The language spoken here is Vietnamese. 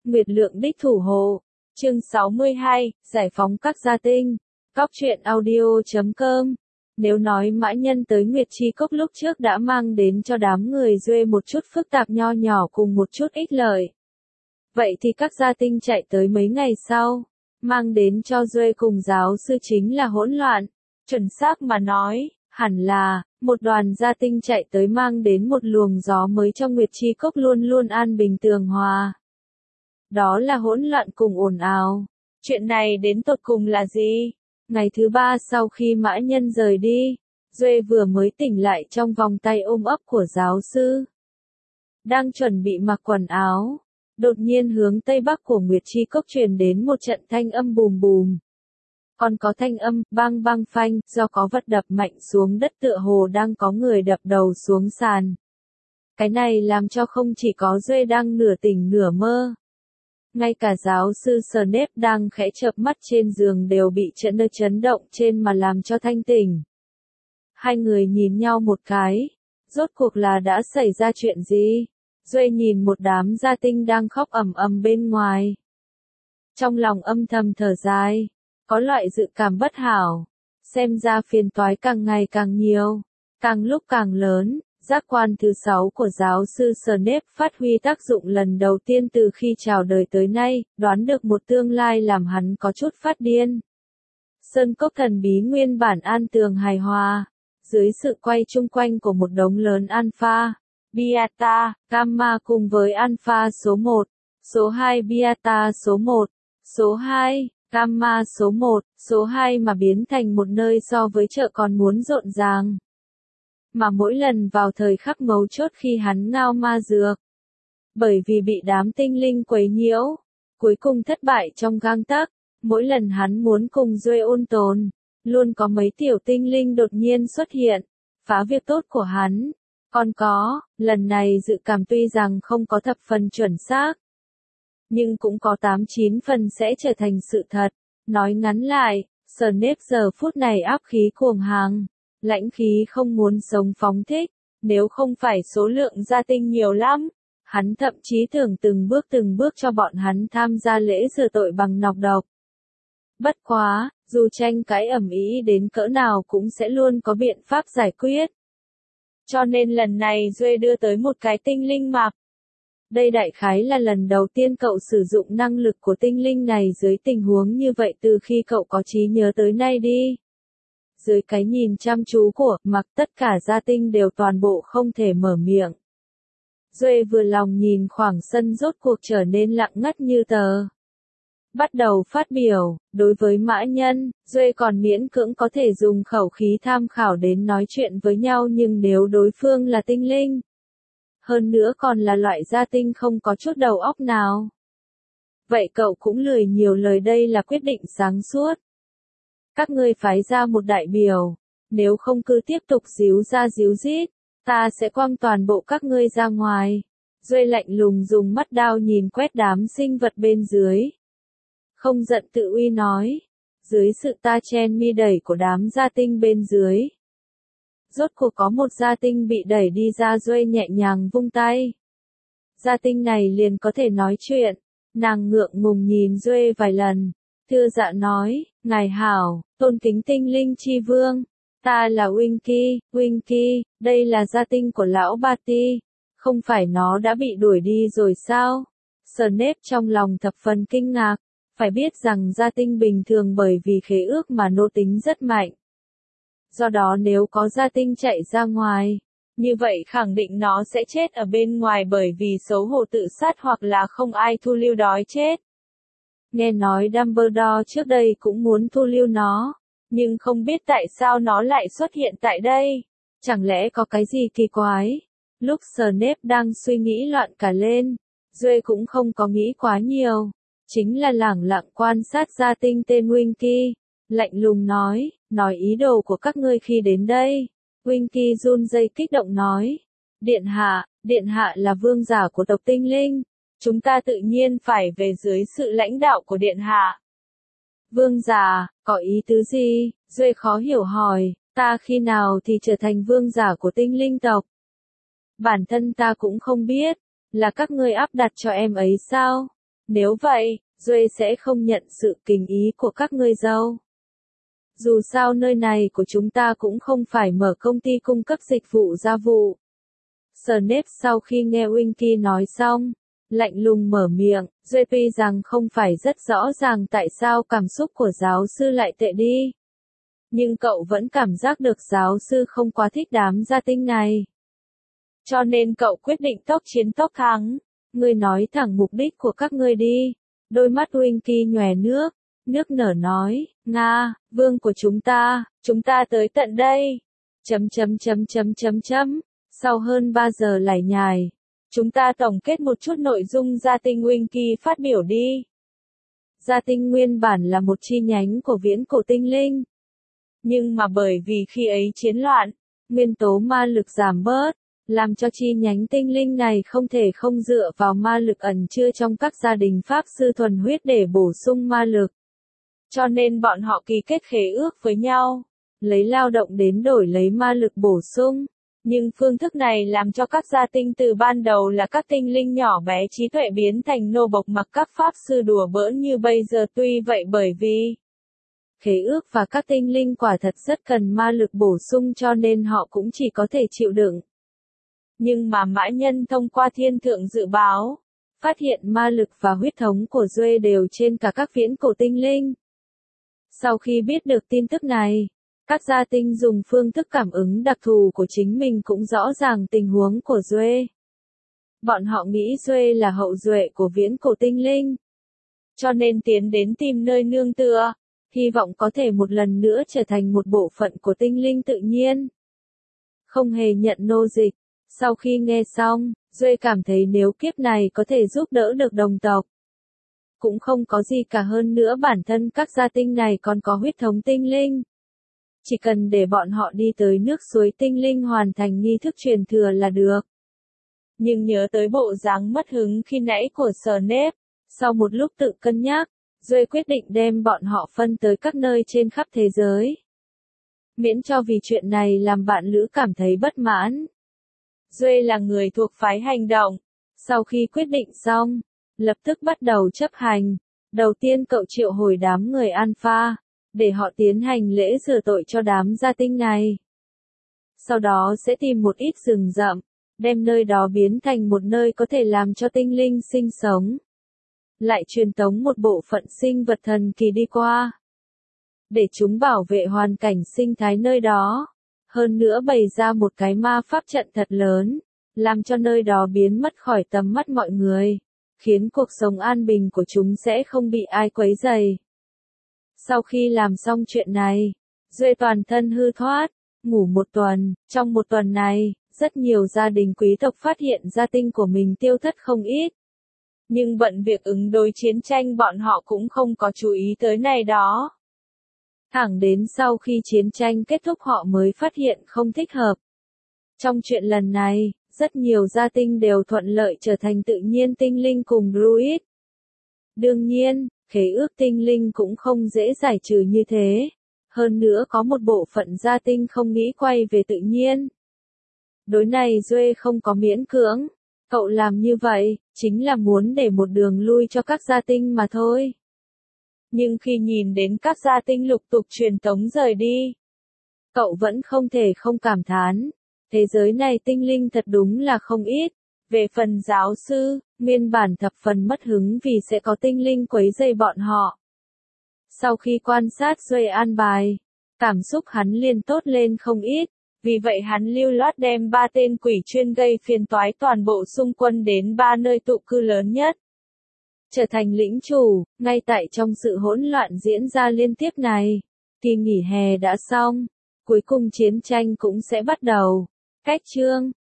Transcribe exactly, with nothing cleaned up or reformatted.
Nguyệt Lượng đích thủ hộ. Chương sáu mươi hai, giải phóng các gia tinh. Cóc truyện audio chấm com. Nếu nói Mã Nhân tới Nguyệt Chi Cốc lúc trước đã mang đến cho đám người Duê một chút phức tạp nho nhỏ cùng một chút ích lợi. Vậy thì các gia tinh chạy tới mấy ngày sau, mang đến cho Duê cùng giáo sư chính là hỗn loạn. Chuẩn xác mà nói, hẳn là, một đoàn gia tinh chạy tới mang đến một luồng gió mới cho Nguyệt Chi Cốc luôn luôn an bình tường hòa. Đó là hỗn loạn cùng ồn ào. Chuyện này đến tột cùng là gì? Ngày thứ ba sau khi Mã Nhân rời đi, Duê vừa mới tỉnh lại trong vòng tay ôm ấp của giáo sư. Đang chuẩn bị mặc quần áo, đột nhiên hướng tây bắc của Nguyệt Chi Cốc truyền đến một trận thanh âm bùm bùm. Còn có thanh âm bang bang phanh do có vật đập mạnh xuống đất tựa hồ đang có người đập đầu xuống sàn. Cái này làm cho không chỉ có Duê đang nửa tỉnh nửa mơ. Ngay cả giáo sư Snape đang khẽ chợp mắt trên giường đều bị chấn nơi chấn động trên mà làm cho thanh tỉnh. Hai người nhìn nhau một cái, rốt cuộc là đã xảy ra chuyện gì? Duê nhìn một đám gia tinh đang khóc ầm ầm bên ngoài. Trong lòng âm thầm thở dài, có loại dự cảm bất hảo, xem ra phiền toái càng ngày càng nhiều, càng lúc càng lớn. Giác quan thứ sáu của giáo sư Snape phát huy tác dụng lần đầu tiên từ khi chào đời tới nay, đoán được một tương lai làm hắn có chút phát điên. Sơn cốc thần bí nguyên bản an tường hài hòa, dưới sự quay chung quanh của một đống lớn alpha, beta, gamma cùng với alpha số một, số hai beta số một, số hai, gamma số một, số hai mà biến thành một nơi so với chợ còn muốn rộn ràng. Mà mỗi lần vào thời khắc mấu chốt khi hắn ngao ma dược, bởi vì bị đám tinh linh quấy nhiễu, cuối cùng thất bại trong gang tấc, mỗi lần hắn muốn cùng Duê ôn tồn, luôn có mấy tiểu tinh linh đột nhiên xuất hiện, phá việc tốt của hắn. Còn có, lần này dự cảm tuy rằng không có thập phần chuẩn xác, nhưng cũng có tám chín phần sẽ trở thành sự thật. Nói ngắn lại, Snape giờ phút này áp khí cuồng hàng. Lãnh khí không muốn sống phóng thích, nếu không phải số lượng gia tinh nhiều lắm, hắn thậm chí tưởng từng bước từng bước cho bọn hắn tham gia lễ rửa tội bằng nọc độc. Bất quá, dù tranh cãi ầm ĩ đến cỡ nào cũng sẽ luôn có biện pháp giải quyết. Cho nên lần này Duê đưa tới một cái tinh linh map. Đây đại khái là lần đầu tiên cậu sử dụng năng lực của tinh linh này dưới tình huống như vậy từ khi cậu có trí nhớ tới nay đi. Dưới cái nhìn chăm chú của Mặc, tất cả gia tinh đều toàn bộ không thể mở miệng. Duê vừa lòng nhìn khoảng sân rốt cuộc trở nên lặng ngắt như tờ. Bắt đầu phát biểu, đối với Mã Nhân, Duê còn miễn cưỡng có thể dùng khẩu khí tham khảo đến nói chuyện với nhau, nhưng nếu đối phương là tinh linh, hơn nữa còn là loại gia tinh không có chút đầu óc nào, vậy cậu cũng lười nhiều lời, đây là quyết định sáng suốt. Các ngươi phái ra một đại biểu, nếu không cứ tiếp tục díu ra díu dít, ta sẽ quăng toàn bộ các ngươi ra ngoài. Duê lạnh lùng dùng mắt đao nhìn quét đám sinh vật bên dưới. Không giận tự uy nói, dưới sự ta chen mi đẩy của đám gia tinh bên dưới. Rốt cuộc có một gia tinh bị đẩy đi ra, Duê nhẹ nhàng vung tay. Gia tinh này liền có thể nói chuyện, nàng ngượng ngùng nhìn Duê vài lần. Thưa dạ nói, ngài hảo, tôn kính tinh linh chi vương, ta là Winky, Winky, đây là gia tinh của lão Barty, không phải nó đã bị đuổi đi rồi sao? Snape trong lòng thập phần kinh ngạc, phải biết rằng gia tinh bình thường bởi vì khế ước mà nô tính rất mạnh. Do đó nếu có gia tinh chạy ra ngoài, như vậy khẳng định nó sẽ chết ở bên ngoài bởi vì xấu hổ tự sát hoặc là không ai thu lưu đói chết. Nghe nói Dumbledore trước đây cũng muốn thu lưu nó, nhưng không biết tại sao nó lại xuất hiện tại đây. Chẳng lẽ có cái gì kỳ quái? Lúc Snape đang suy nghĩ loạn cả lên, Duê cũng không có nghĩ quá nhiều, chính là lẳng lặng quan sát gia tinh tên Winky, lạnh lùng nói, nói ý đồ của các ngươi khi đến đây. Winky run rẩy kích động nói, Điện hạ, Điện hạ là vương giả của tộc tinh linh. Chúng ta tự nhiên phải về dưới sự lãnh đạo của Điện hạ. Vương giả, có ý tứ gì? Duê khó hiểu hỏi, ta khi nào thì trở thành vương giả của tinh linh tộc? Bản thân ta cũng không biết, là các ngươi áp đặt cho em ấy sao? Nếu vậy, Duệ sẽ không nhận sự kính ý của các ngươi đâu. Dù sao nơi này của chúng ta cũng không phải mở công ty cung cấp dịch vụ gia vụ. Snape sau khi nghe Winky nói xong, lạnh lùng mở miệng, Duệ tuy rằng không phải rất rõ ràng tại sao cảm xúc của giáo sư lại tệ đi. Nhưng cậu vẫn cảm giác được giáo sư không quá thích đám gia tinh này. Cho nên cậu quyết định tốc chiến tốc thắng. Ngươi nói thẳng mục đích của các ngươi đi. Đôi mắt Winky nhòe nước, nước nở nói, Nga, vương của chúng ta, chúng ta tới tận đây. Chấm chấm chấm chấm chấm chấm. Sau hơn ba giờ lải nhải, chúng ta tổng kết một chút nội dung gia tinh. Winky phát biểu đi. Gia tinh nguyên bản là một chi nhánh của viễn cổ tinh linh. Nhưng mà bởi vì khi ấy chiến loạn, nguyên tố ma lực giảm bớt, làm cho chi nhánh tinh linh này không thể không dựa vào ma lực ẩn chứa trong các gia đình pháp sư thuần huyết để bổ sung ma lực. Cho nên bọn họ ký kết khế ước với nhau, lấy lao động đến đổi lấy ma lực bổ sung. Nhưng phương thức này làm cho các gia tinh từ ban đầu là các tinh linh nhỏ bé trí tuệ biến thành nô bộc mặc các pháp sư đùa bỡn như bây giờ. Tuy vậy bởi vì khế ước và các tinh linh quả thật rất cần ma lực bổ sung cho nên họ cũng chỉ có thể chịu đựng. Nhưng mà mã nhân thông qua thiên thượng dự báo, phát hiện ma lực và huyết thống của Duệ đều trên cả các viễn cổ tinh linh. Sau khi biết được tin tức này, các gia tinh dùng phương thức cảm ứng đặc thù của chính mình cũng rõ ràng tình huống của Duệ. Bọn họ nghĩ Duệ là hậu duệ của viễn cổ tinh linh. Cho nên tiến đến tìm nơi nương tựa, hy vọng có thể một lần nữa trở thành một bộ phận của tinh linh tự nhiên. Không hề nhận nô dịch. Sau khi nghe xong, Duệ cảm thấy nếu kiếp này có thể giúp đỡ được đồng tộc, cũng không có gì cả hơn nữa bản thân các gia tinh này còn có huyết thống tinh linh. Chỉ cần để bọn họ đi tới nước suối tinh linh hoàn thành nghi thức truyền thừa là được. Nhưng nhớ tới bộ dáng mất hứng khi nãy của Snape, sau một lúc tự cân nhắc, Duệ quyết định đem bọn họ phân tới các nơi trên khắp thế giới. Miễn cho vì chuyện này làm bạn lữ cảm thấy bất mãn. Duệ là người thuộc phái hành động. Sau khi quyết định xong, lập tức bắt đầu chấp hành. Đầu tiên cậu triệu hồi đám người Alpha, để họ tiến hành lễ rửa tội cho đám gia tinh này. Sau đó sẽ tìm một ít rừng rậm, đem nơi đó biến thành một nơi có thể làm cho tinh linh sinh sống. Lại truyền tống một bộ phận sinh vật thần kỳ đi qua, để chúng bảo vệ hoàn cảnh sinh thái nơi đó. Hơn nữa bày ra một cái ma pháp trận thật lớn, làm cho nơi đó biến mất khỏi tầm mắt mọi người, khiến cuộc sống an bình của chúng sẽ không bị ai quấy rầy. Sau khi làm xong chuyện này, Duệ toàn thân hư thoát, ngủ một tuần. Trong một tuần này, rất nhiều gia đình quý tộc phát hiện gia tinh của mình tiêu thất không ít. Nhưng bận việc ứng đối chiến tranh bọn họ cũng không có chú ý tới này đó. Thẳng đến sau khi chiến tranh kết thúc họ mới phát hiện không thích hợp. Trong chuyện lần này, rất nhiều gia tinh đều thuận lợi trở thành tự nhiên tinh linh cùng druid. Đương nhiên, khế ước tinh linh cũng không dễ giải trừ như thế. Hơn nữa có một bộ phận gia tinh không nghĩ quay về tự nhiên. Đối này Duệ không có miễn cưỡng. Cậu làm như vậy, chính là muốn để một đường lui cho các gia tinh mà thôi. Nhưng khi nhìn đến các gia tinh lục tục truyền tống rời đi, cậu vẫn không thể không cảm thán. Thế giới này tinh linh thật đúng là không ít. Về phần giáo sư, nguyên bản thập phần mất hứng vì sẽ có tinh linh quấy rầy bọn họ. Sau khi quan sát Duệ an bài, cảm xúc hắn liền tốt lên không ít. Vì vậy hắn lưu loát đem ba tên quỷ chuyên gây phiền toái toàn bộ xung quân đến ba nơi tụ cư lớn nhất. Trở thành lĩnh chủ, ngay tại trong sự hỗn loạn diễn ra liên tiếp này, kỳ nghỉ hè đã xong, cuối cùng chiến tranh cũng sẽ bắt đầu. Cách chương